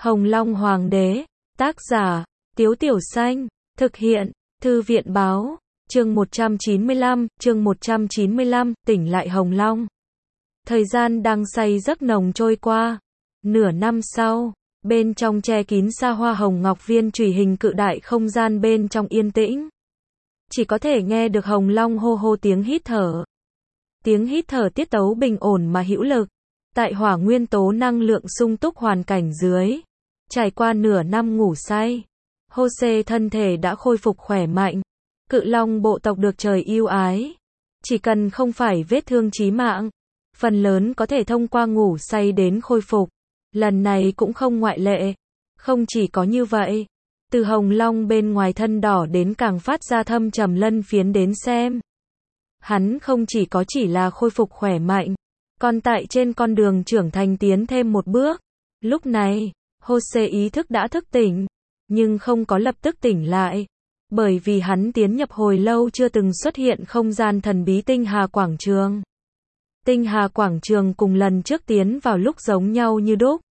Hồng Long Hoàng đế, tác giả, Tiếu Tiểu Xanh, thực hiện, Thư viện báo, chương 195, tỉnh lại Hồng Long. Thời gian đang say giấc nồng trôi qua. Nửa năm sau, bên trong che kín xa hoa hồng ngọc viên chủy hình cự đại không gian bên trong yên tĩnh. Chỉ có thể nghe được Hồng Long hô hô tiếng hít thở. Tiếng hít thở tiết tấu bình ổn mà hữu lực. Tại hỏa nguyên tố năng lượng sung túc hoàn cảnh dưới. Trải qua nửa năm ngủ say, Jose thân thể đã khôi phục khỏe mạnh. Cự long bộ tộc được trời yêu ái. Chỉ cần không phải vết thương chí mạng, phần lớn có thể thông qua ngủ say đến khôi phục. Lần này cũng không ngoại lệ. Không chỉ có như vậy, từ Hồng Long bên ngoài thân đỏ đến càng phát ra thâm trầm lân phiến đến xem. Hắn không chỉ là khôi phục khỏe mạnh, còn tại trên con đường trưởng thành tiến thêm một bước. Lúc này, Jose ý thức đã thức tỉnh, nhưng không có lập tức tỉnh lại, bởi vì hắn tiến nhập hồi lâu chưa từng xuất hiện không gian thần bí Tinh Hà Quảng Trường. Tinh Hà Quảng Trường cùng lần trước tiến vào lúc giống nhau như đúc.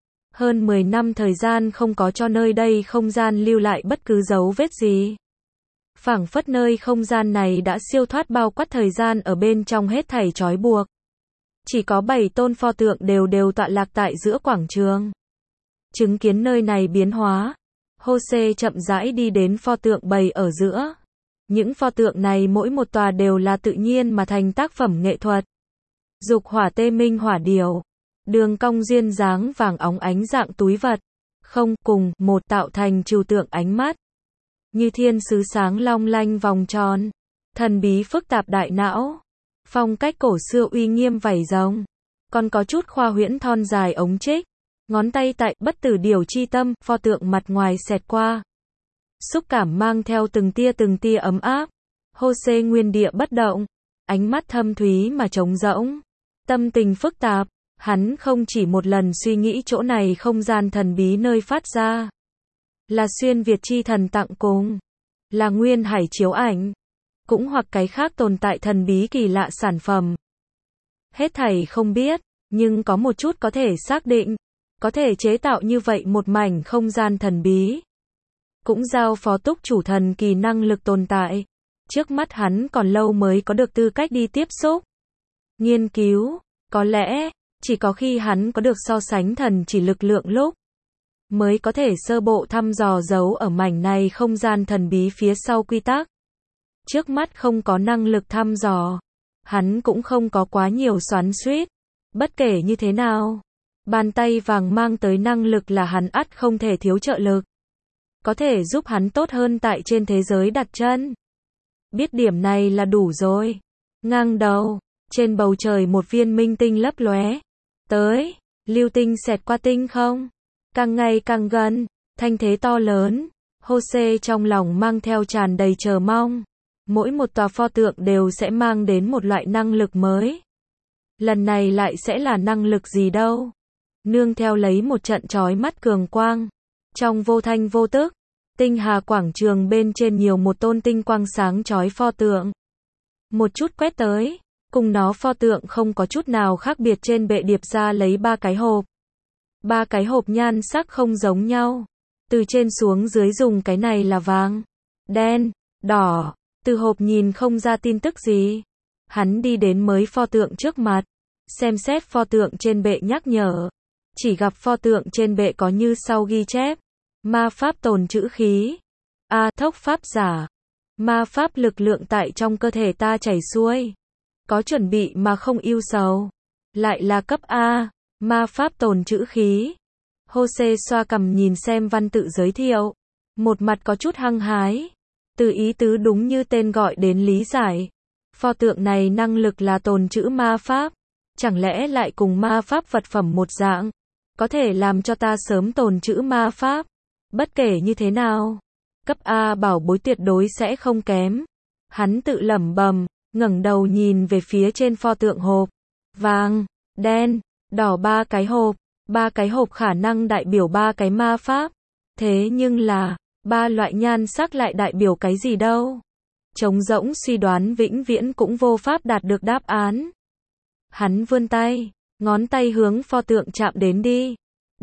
Hơn 10 năm thời gian không có cho nơi đây không gian lưu lại bất cứ dấu vết gì. Phảng phất nơi không gian này đã siêu thoát bao quát thời gian ở bên trong hết thảy trói buộc. Chỉ có 7 tôn pho tượng đều tọa lạc tại giữa quảng trường. Chứng kiến nơi này biến hóa, Jose chậm rãi đi đến pho tượng bày ở giữa. Những pho tượng này mỗi một tòa đều là tự nhiên mà thành tác phẩm nghệ thuật. Dục hỏa tê minh hỏa điểu, đường cong duyên dáng vàng óng ánh dạng túi vật, không cùng một tạo thành trừu tượng ánh mắt. Như thiên sứ sáng long lanh vòng tròn, thần bí phức tạp đại não, phong cách cổ xưa uy nghiêm vảy rồng, còn có chút khoa huyễn thon dài ống trích, ngón tay tại bất tử điểu chi tâm, pho tượng mặt ngoài xẹt qua. Xúc cảm mang theo từng tia ấm áp. Jose nguyên địa bất động, ánh mắt thâm thúy mà trống rỗng, tâm tình phức tạp. Hắn không chỉ một lần suy nghĩ chỗ này không gian thần bí nơi phát ra. Là xuyên Việt chi thần tặng cùng. Là nguyên hải chiếu ảnh. Cũng hoặc cái khác tồn tại thần bí kỳ lạ sản phẩm. Hết thảy không biết, nhưng có một chút có thể xác định. Có thể chế tạo như vậy một mảnh không gian thần bí. Cũng giao phó túc chủ thần kỳ năng lực tồn tại. Trước mắt hắn còn lâu mới có được tư cách đi tiếp xúc. Nghiên cứu, có lẽ, chỉ có khi hắn có được so sánh thần chỉ lực lượng lúc, mới có thể sơ bộ thăm dò dấu ở mảnh này không gian thần bí phía sau quy tắc. Trước mắt không có năng lực thăm dò, hắn cũng không có quá nhiều xoắn xuýt. Bất kể như thế nào, bàn tay vàng mang tới năng lực là hắn ắt không thể thiếu trợ lực. Có thể giúp hắn tốt hơn tại trên thế giới đặt chân. Biết điểm này là đủ rồi. Ngang đầu, trên bầu trời một viên minh tinh lấp lóe. Tới, lưu tinh xẹt qua tinh không. Càng ngày càng gần, thanh thế to lớn. Jose trong lòng mang theo tràn đầy chờ mong. Mỗi một tòa pho tượng đều sẽ mang đến một loại năng lực mới. Lần này lại sẽ là năng lực gì đâu. Nương theo lấy một trận chói mắt cường quang. Trong vô thanh vô tức, Tinh Hà Quảng Trường bên trên nhiều một tôn tinh quang sáng chói pho tượng. Một chút quét tới, cùng nó pho tượng không có chút nào khác biệt trên bệ điệp ra lấy 3 cái hộp. 3 cái hộp nhan sắc không giống nhau. Từ trên xuống dưới dùng cái này là vàng, đen, đỏ. Từ hộp nhìn không ra tin tức gì. Hắn đi đến mới pho tượng trước mặt. Xem xét pho tượng trên bệ nhắc nhở. Chỉ gặp pho tượng trên bệ có như sau ghi chép. Ma pháp tồn trữ khí. Thốc pháp giả. Ma pháp lực lượng tại trong cơ thể ta chảy xuôi. Có chuẩn bị mà không ưu sầu. Lại là cấp A. Ma pháp tồn trữ khí. Jose xoa cằm nhìn xem văn tự giới thiệu. Một mặt có chút hăng hái. Từ ý tứ đúng như tên gọi đến lý giải. Pho tượng này năng lực là tồn trữ ma pháp. Chẳng lẽ lại cùng ma pháp vật phẩm một dạng. Có thể làm cho ta sớm tồn trữ ma pháp. Bất kể như thế nào, cấp A bảo bối tuyệt đối sẽ không kém. Hắn tự lẩm bẩm, ngẩng đầu nhìn về phía trên pho tượng hộp. Vàng, đen, đỏ 3 cái hộp. 3 cái hộp khả năng đại biểu 3 cái ma pháp. Thế nhưng là, 3 loại nhan sắc lại đại biểu cái gì đâu? Trống rỗng suy đoán vĩnh viễn cũng vô pháp đạt được đáp án. Hắn vươn tay, ngón tay hướng pho tượng chạm đến đi.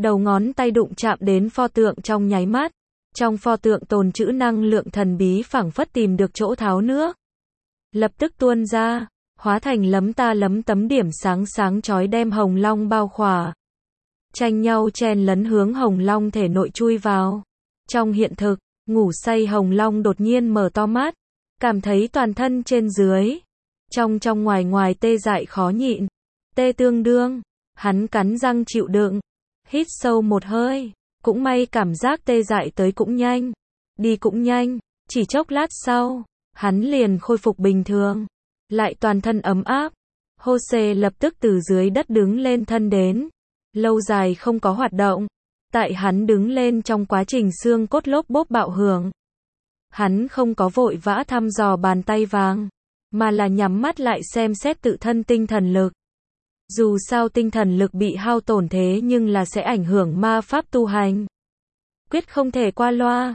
đầu ngón tay đụng chạm đến pho tượng trong nháy mắt. Trong pho tượng tồn trữ năng lượng thần bí phảng phất tìm được chỗ tháo nước. Lập tức tuôn ra, hóa thành lấm ta lấm tấm điểm sáng sáng chói đem Hồng Long bao khỏa. Tranh nhau chen lấn hướng Hồng Long thể nội chui vào. Trong hiện thực, ngủ say Hồng Long đột nhiên mở to mắt, cảm thấy toàn thân trên dưới, trong ngoài ngoài tê dại khó nhịn. Tê tương đương, hắn cắn răng chịu đựng, hít sâu một hơi, cũng may cảm giác tê dại tới cũng nhanh, đi cũng nhanh, chỉ chốc lát sau, hắn liền khôi phục bình thường, lại toàn thân ấm áp. Jose lập tức từ dưới đất đứng lên thân đến, lâu dài không có hoạt động, tại hắn đứng lên trong quá trình xương cốt lốp bốp bạo hưởng. Hắn không có vội vã thăm dò bàn tay vàng, mà là nhắm mắt lại xem xét tự thân tinh thần lực. Dù sao tinh thần lực bị hao tổn thế nhưng là sẽ ảnh hưởng ma pháp tu hành. Quyết không thể qua loa.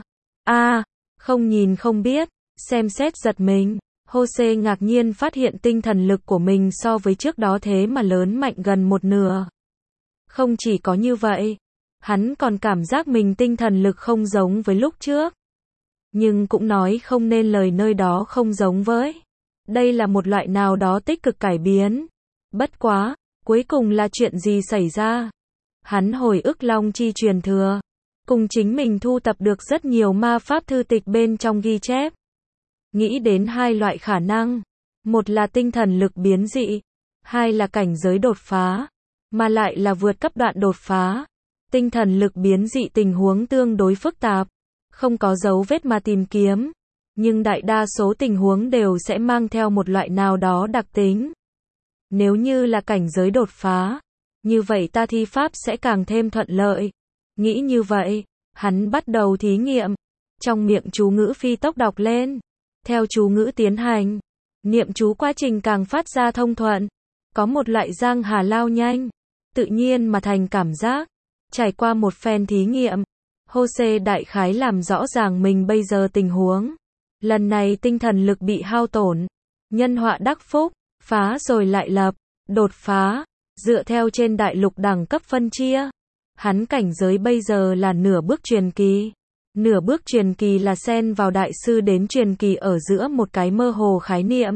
Không nhìn không biết, xem xét giật mình. Jose ngạc nhiên phát hiện tinh thần lực của mình so với trước đó thế mà lớn mạnh gần một nửa. Không chỉ có như vậy, hắn còn cảm giác mình tinh thần lực không giống với lúc trước. Nhưng cũng nói không nên lời nơi đó không giống với. Đây là một loại nào đó tích cực cải biến. Bất quá, cuối cùng là chuyện gì xảy ra? Hắn hồi ức Long Chi truyền thừa, cùng chính mình thu tập được rất nhiều ma pháp thư tịch bên trong ghi chép. Nghĩ đến hai loại khả năng, một là tinh thần lực biến dị, hai là cảnh giới đột phá, mà lại là vượt cấp đoạn đột phá. Tinh thần lực biến dị tình huống tương đối phức tạp, không có dấu vết mà tìm kiếm, nhưng đại đa số tình huống đều sẽ mang theo một loại nào đó đặc tính. Nếu như là cảnh giới đột phá, như vậy ta thi pháp sẽ càng thêm thuận lợi. Nghĩ như vậy, hắn bắt đầu thí nghiệm, trong miệng chú ngữ phi tốc đọc lên. Theo chú ngữ tiến hành, niệm chú quá trình càng phát ra thông thuận, có một loại giang hà lao nhanh, tự nhiên mà thành cảm giác. Trải qua một phen thí nghiệm, Jose đại khái làm rõ ràng mình bây giờ tình huống. Lần này tinh thần lực bị hao tổn, nhân họa đắc phúc, phá rồi lại lập, đột phá, dựa theo trên đại lục đẳng cấp phân chia. Hắn cảnh giới bây giờ là nửa bước truyền kỳ. Nửa bước truyền kỳ là xen vào đại sư đến truyền kỳ ở giữa một cái mơ hồ khái niệm.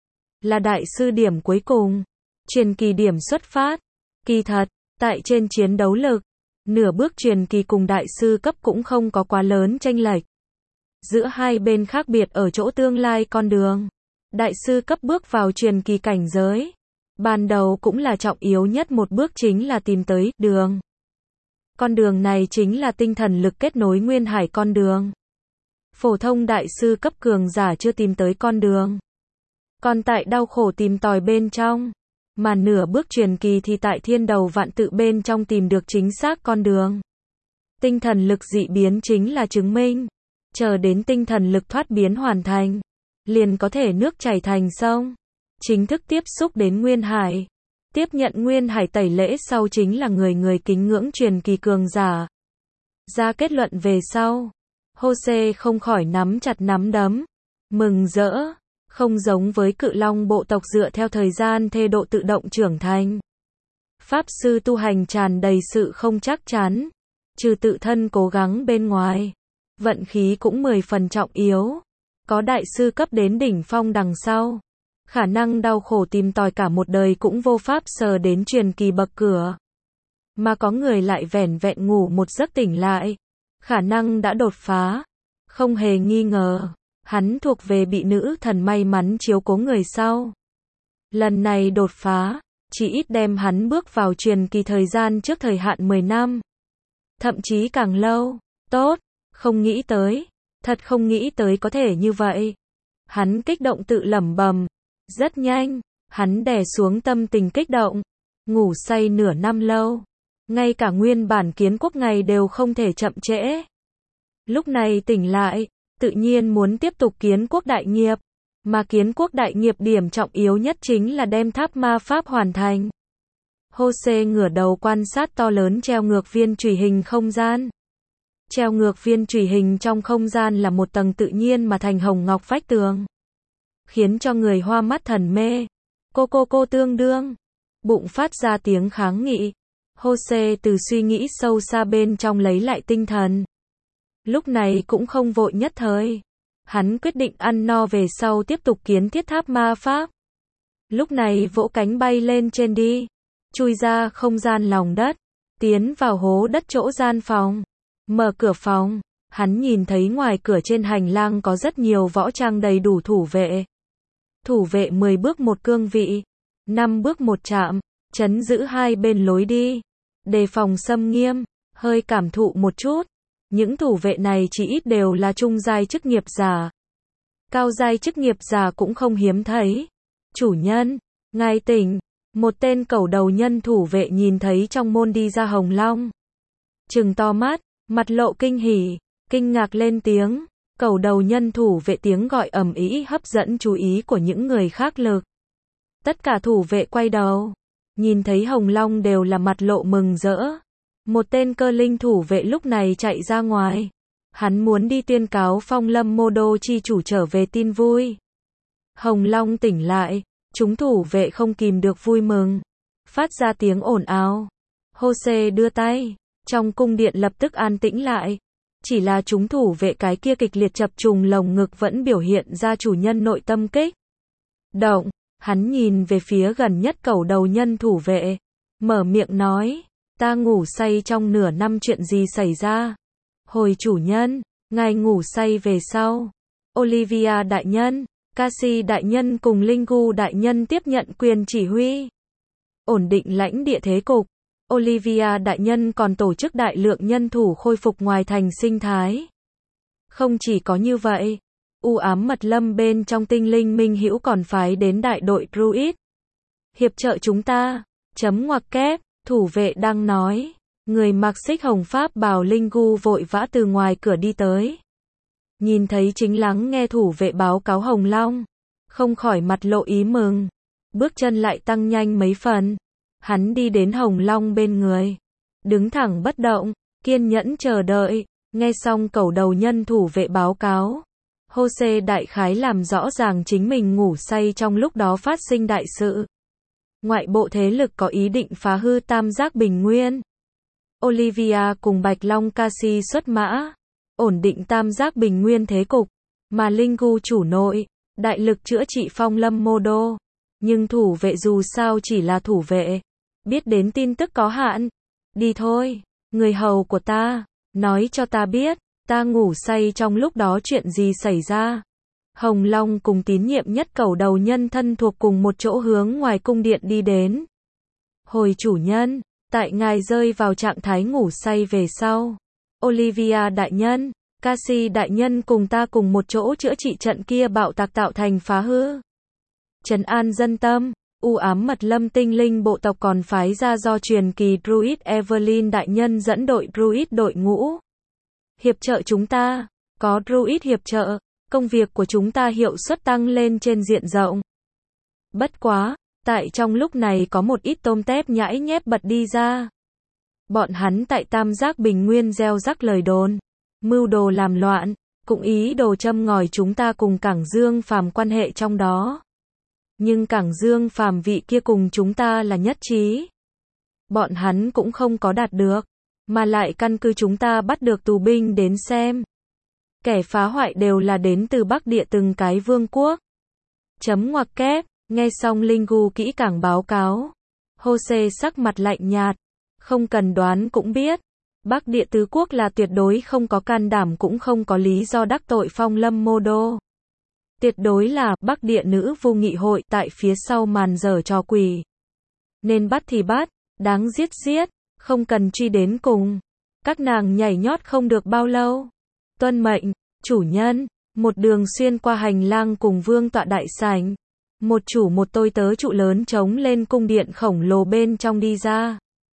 Là đại sư điểm cuối cùng, truyền kỳ điểm xuất phát. Kỳ thật, tại trên chiến đấu lực, nửa bước truyền kỳ cùng đại sư cấp cũng không có quá lớn chênh lệch. Giữa hai bên khác biệt ở chỗ tương lai con đường. Đại sư cấp bước vào truyền kỳ cảnh giới. Ban đầu cũng là trọng yếu nhất một bước chính là tìm tới đường. Con đường này chính là tinh thần lực kết nối nguyên hải con đường. Phổ thông đại sư cấp cường giả chưa tìm tới con đường. Còn tại đau khổ tìm tòi bên trong. Mà nửa bước truyền kỳ thì tại thiên đầu vạn tự bên trong tìm được chính xác con đường. Tinh thần lực dị biến chính là chứng minh. Chờ đến tinh thần lực thoát biến hoàn thành, liền có thể nước chảy thành sông. Chính thức tiếp xúc đến nguyên hải. Tiếp nhận nguyên hải tẩy lễ sau chính là người kính ngưỡng truyền kỳ cường giả. Ra kết luận về sau, Jose không khỏi nắm chặt nắm đấm, mừng rỡ. Không giống với cự long bộ tộc dựa theo thời gian thê độ tự động trưởng thành. Pháp sư tu hành tràn đầy sự không chắc chắn, trừ tự thân cố gắng bên ngoài, vận khí cũng 10 phần trọng yếu. Có đại sư cấp đến đỉnh phong đằng sau, khả năng đau khổ tìm tòi cả một đời cũng vô pháp sờ đến truyền kỳ bậc cửa. Mà có người lại vẻn vẹn ngủ một giấc tỉnh lại, khả năng đã đột phá. Không hề nghi ngờ, hắn thuộc về bị nữ thần may mắn chiếu cố người sau. Lần này đột phá, chỉ ít đem hắn bước vào truyền kỳ thời gian trước thời hạn 10 năm. Thậm chí càng lâu. Tốt, không nghĩ tới. Thật không nghĩ tới có thể như vậy. Hắn kích động tự lẩm bẩm. Rất nhanh, hắn đè xuống tâm tình kích động. Ngủ say nửa năm lâu. Ngay cả nguyên bản kiến quốc ngày đều không thể chậm trễ. Lúc này tỉnh lại, tự nhiên muốn tiếp tục kiến quốc đại nghiệp. Mà kiến quốc đại nghiệp điểm trọng yếu nhất chính là đem tháp ma pháp hoàn thành. Jose ngửa đầu quan sát to lớn treo ngược viên chủy hình không gian. Treo ngược viên chủy hình trong không gian là một tầng tự nhiên mà thành hồng ngọc vách tường. Khiến cho người hoa mắt thần mê. Cô tương đương. Bụng phát ra tiếng kháng nghị. Jose từ suy nghĩ sâu xa bên trong lấy lại tinh thần. Lúc này cũng không vội nhất thời. Hắn quyết định ăn no về sau tiếp tục kiến thiết tháp ma pháp. Lúc này vỗ cánh bay lên trên đi. Chui ra không gian lòng đất. Tiến vào hố đất chỗ gian phòng. Mở cửa phòng. Hắn nhìn thấy ngoài cửa trên hành lang có rất nhiều võ trang đầy đủ thủ vệ. Thủ vệ 10 bước một cương vị. 5 bước một trạm. Trấn giữ hai bên lối đi. Đề phòng xâm nghiêm. Hơi cảm thụ một chút. Những thủ vệ này chỉ ít đều là trung giai chức nghiệp giả. Cao giai chức nghiệp giả cũng không hiếm thấy. Chủ nhân, ngài tỉnh. Một tên cẩu đầu nhân thủ vệ nhìn thấy trong môn đi ra Hồng Long. Trừng to mắt, mặt lộ kinh hỉ, kinh ngạc lên tiếng. Cẩu đầu nhân thủ vệ tiếng gọi ầm ĩ hấp dẫn chú ý của những người khác lực. Tất cả thủ vệ quay đầu. Nhìn thấy Hồng Long đều là mặt lộ mừng rỡ. Một tên cơ linh thủ vệ lúc này chạy ra ngoài. Hắn muốn đi tuyên cáo Phong Lâm Mô Đô chi chủ trở về tin vui. Hồng Long tỉnh lại, chúng thủ vệ không kìm được vui mừng. Phát ra tiếng ồn ào. Jose đưa tay, trong cung điện lập tức an tĩnh lại. Chỉ là chúng thủ vệ cái kia kịch liệt chập trùng lồng ngực vẫn biểu hiện ra chủ nhân nội tâm kích động. Hắn nhìn về phía gần nhất cẩu đầu nhân thủ vệ. Mở miệng nói. Ta ngủ say trong nửa năm chuyện gì xảy ra? Hồi chủ nhân, ngài ngủ say về sau. Olivia đại nhân, Cassie đại nhân cùng Lingu đại nhân tiếp nhận quyền chỉ huy. Ổn định lãnh địa thế cục. Olivia đại nhân còn tổ chức đại lượng nhân thủ khôi phục ngoài thành sinh thái. Không chỉ có như vậy, u ám mật lâm bên trong tinh linh minh hữu còn phái đến đại đội Druid. Hiệp trợ chúng ta. Ngoặc kép. Thủ vệ đang nói. Người mặc xích hồng pháp bào Lingu vội vã từ ngoài cửa đi tới. Nhìn thấy chính lắng nghe thủ vệ báo cáo Hồng Long. Không khỏi mặt lộ ý mừng. Bước chân lại tăng nhanh mấy phần. Hắn đi đến Hồng Long bên người. Đứng thẳng bất động. Kiên nhẫn chờ đợi. Nghe xong cẩu đầu nhân thủ vệ báo cáo. Jose đại khái làm rõ ràng chính mình ngủ say trong lúc đó phát sinh đại sự. Ngoại bộ thế lực có ý định phá hư tam giác bình nguyên. Olivia cùng Bạch Long Cassie xuất mã. Ổn định tam giác bình nguyên thế cục. Mà Lingu chủ nội. Đại lực chữa trị Phong Lâm Mô Đô. Nhưng thủ vệ dù sao chỉ là thủ vệ. Biết đến tin tức có hạn. Đi thôi. Người hầu của ta. Nói cho ta biết. Ta ngủ say trong lúc đó chuyện gì xảy ra. Hồng Long cùng tín nhiệm nhất cẩu đầu nhân thân thuộc cùng một chỗ hướng ngoài cung điện đi đến. Hồi chủ nhân, tại ngài rơi vào trạng thái ngủ say về sau. Olivia đại nhân, Cassie đại nhân cùng ta cùng một chỗ chữa trị trận kia bạo tạc tạo thành phá hư. Trấn an dân tâm, u ám mật lâm tinh linh bộ tộc còn phái ra do truyền kỳ Druid Evelyn đại nhân dẫn đội Druid đội ngũ. Hiệp trợ chúng ta, có Druid hiệp trợ. Công việc của chúng ta hiệu suất tăng lên trên diện rộng. Bất quá, tại trong lúc này có một ít tôm tép nhãi nhép bật đi ra. Bọn hắn tại tam giác bình nguyên gieo rắc lời đồn, mưu đồ làm loạn, cũng ý đồ châm ngòi chúng ta cùng Cảng Dương Phàm quan hệ trong đó. Nhưng Cảng Dương Phàm vị kia cùng chúng ta là nhất trí. Bọn hắn cũng không có đạt được, mà lại căn cứ chúng ta bắt được tù binh đến xem. Kẻ phá hoại đều là đến từ Bắc Địa từng cái vương quốc. Ngoặc kép, nghe xong Lingu kỹ càng báo cáo. Jose sắc mặt lạnh nhạt. Không cần đoán cũng biết. Bắc Địa tứ quốc là tuyệt đối không có can đảm cũng không có lý do đắc tội Phong Lâm Mô Đô. Tuyệt đối là Bắc Địa nữ vô nghị hội tại phía sau màn giở trò quỷ. Nên bắt thì bắt, đáng giết giết, không cần truy đến cùng. Các nàng nhảy nhót không được bao lâu. Tuân mệnh, chủ nhân, một đường xuyên qua hành lang cùng vương tọa đại sảnh. Một chủ một tôi tớ trụ lớn trống lên cung điện khổng lồ bên trong đi ra.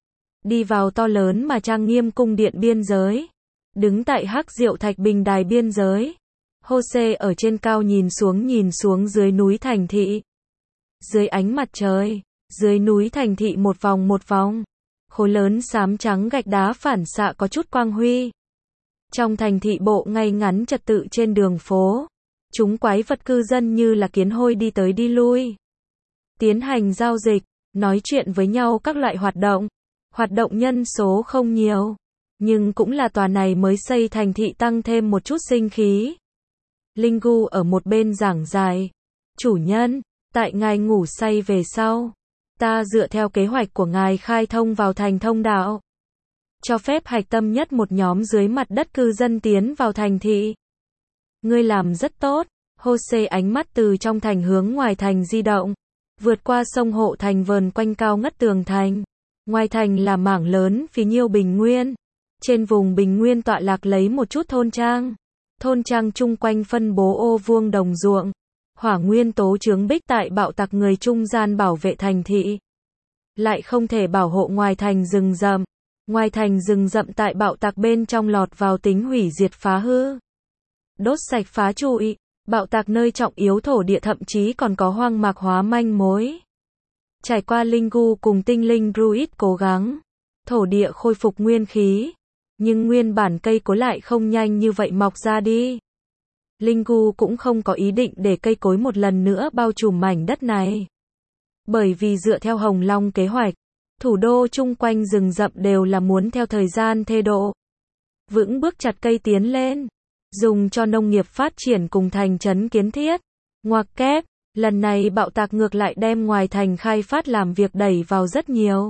Đi vào to lớn mà trang nghiêm cung điện biên giới. Đứng tại hắc diệu thạch bình đài biên giới. Jose ở trên cao nhìn xuống dưới núi thành thị. Dưới ánh mặt trời, dưới núi thành thị một vòng. Khối lớn xám trắng gạch đá phản xạ có chút quang huy. Trong thành thị bộ ngay ngắn trật tự trên đường phố. Chúng quái vật cư dân như là kiến hôi đi tới đi lui. Tiến hành giao dịch, nói chuyện với nhau các loại hoạt động. Hoạt động nhân số không nhiều, nhưng cũng là tòa này mới xây thành thị tăng thêm một chút sinh khí. Linh Gu ở một bên giảng dài. Chủ nhân, tại ngài ngủ say về sau, ta dựa theo kế hoạch của ngài khai thông vào thành thông đạo. Cho phép hạch tâm nhất một nhóm dưới mặt đất cư dân tiến vào thành thị. Ngươi làm rất tốt. Jose ánh mắt từ trong thành hướng ngoài thành di động. Vượt qua sông hộ thành vờn quanh cao ngất tường thành. Ngoài thành là mảng lớn phì nhiêu bình nguyên. Trên vùng bình nguyên tọa lạc lấy một chút thôn trang. Thôn trang chung quanh phân bố ô vuông đồng ruộng. Hỏa nguyên tố chướng bích tại bạo tặc người trung gian bảo vệ thành thị. Lại không thể bảo hộ ngoài thành rừng rậm. Ngoài thành rừng rậm tại bạo tặc bên trong lọt vào tính hủy diệt phá hư. Đốt sạch phá trụi. Bạo tạc nơi trọng yếu thổ địa thậm chí còn có hoang mạc hóa manh mối. Trải qua Linh Gu cùng tinh linh Druid cố gắng, thổ địa khôi phục nguyên khí, nhưng nguyên bản cây cối lại không nhanh như vậy mọc ra đi. Linh Gu cũng không có ý định để cây cối một lần nữa bao trùm mảnh đất này. Bởi vì dựa theo Hồng Long kế hoạch, thủ đô chung quanh rừng rậm đều là muốn theo thời gian thê độ. Vững bước chặt cây tiến lên. Dùng cho nông nghiệp phát triển cùng thành trấn kiến thiết. Ngoặc kép, lần này bạo tạc ngược lại đem ngoài thành khai phát làm việc đẩy vào rất nhiều.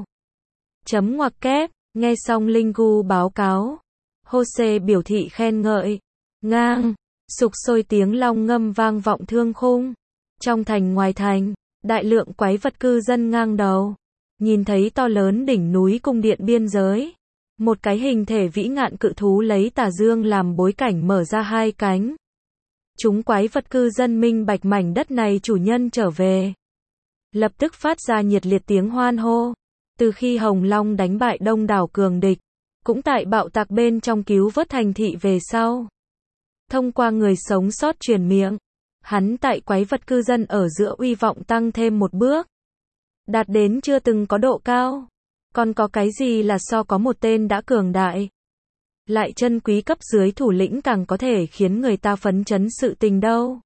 Chấm ngoặc kép, nghe xong Linh Gu báo cáo. Jose biểu thị khen ngợi. Ngang, sục sôi tiếng long ngâm vang vọng thương khung. Trong thành ngoài thành, đại lượng quái vật cư dân ngang đầu. Nhìn thấy to lớn đỉnh núi cung điện biên giới. Một cái hình thể vĩ ngạn cự thú lấy tà dương làm bối cảnh mở ra hai cánh. Chúng quái vật cư dân minh bạch mảnh đất này chủ nhân trở về. Lập tức phát ra nhiệt liệt tiếng hoan hô. Từ khi Hồng Long đánh bại đông đảo cường địch, cũng tại bạo tạc bên trong cứu vớt thành thị về sau. Thông qua người sống sót truyền miệng, hắn tại quái vật cư dân ở giữa uy vọng tăng thêm một bước. Đạt đến chưa từng có độ cao. Còn có cái gì là so có một tên đã cường đại, lại chân quý cấp dưới thủ lĩnh càng có thể khiến người ta phấn chấn sự tình đâu.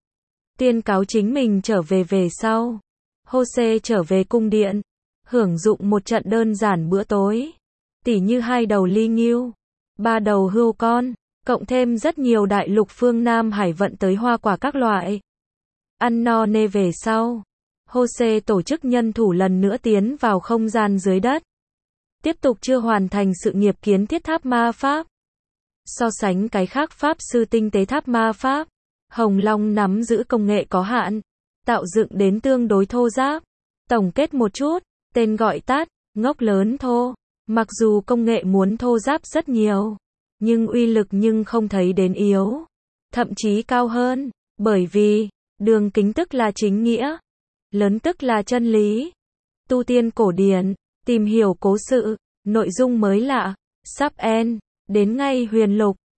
Tiên cáo chính mình trở về về sau. Jose trở về cung điện, hưởng dụng một trận đơn giản bữa tối. Tỉ như 2 đầu ly ngưu, 3 đầu hươu con, cộng thêm rất nhiều đại lục phương Nam Hải vận tới hoa quả các loại. Ăn no nê về sau. Jose tổ chức nhân thủ lần nữa tiến vào không gian dưới đất. Tiếp tục chưa hoàn thành sự nghiệp kiến thiết tháp ma pháp. So sánh cái khác pháp sư tinh tế tháp ma pháp, Hồng Long nắm giữ công nghệ có hạn, tạo dựng đến tương đối thô ráp. Tổng kết một chút, tên gọi tắt, ngốc lớn thô. Mặc dù công nghệ muốn thô ráp rất nhiều, nhưng uy lực nhưng không thấy đến yếu. Thậm chí cao hơn, bởi vì, đường kính tức là chính nghĩa. Lớn tức là chân lý. Tu tiên cổ điển, tìm hiểu cố sự, nội dung mới lạ, sắp end, đến ngay huyền lục.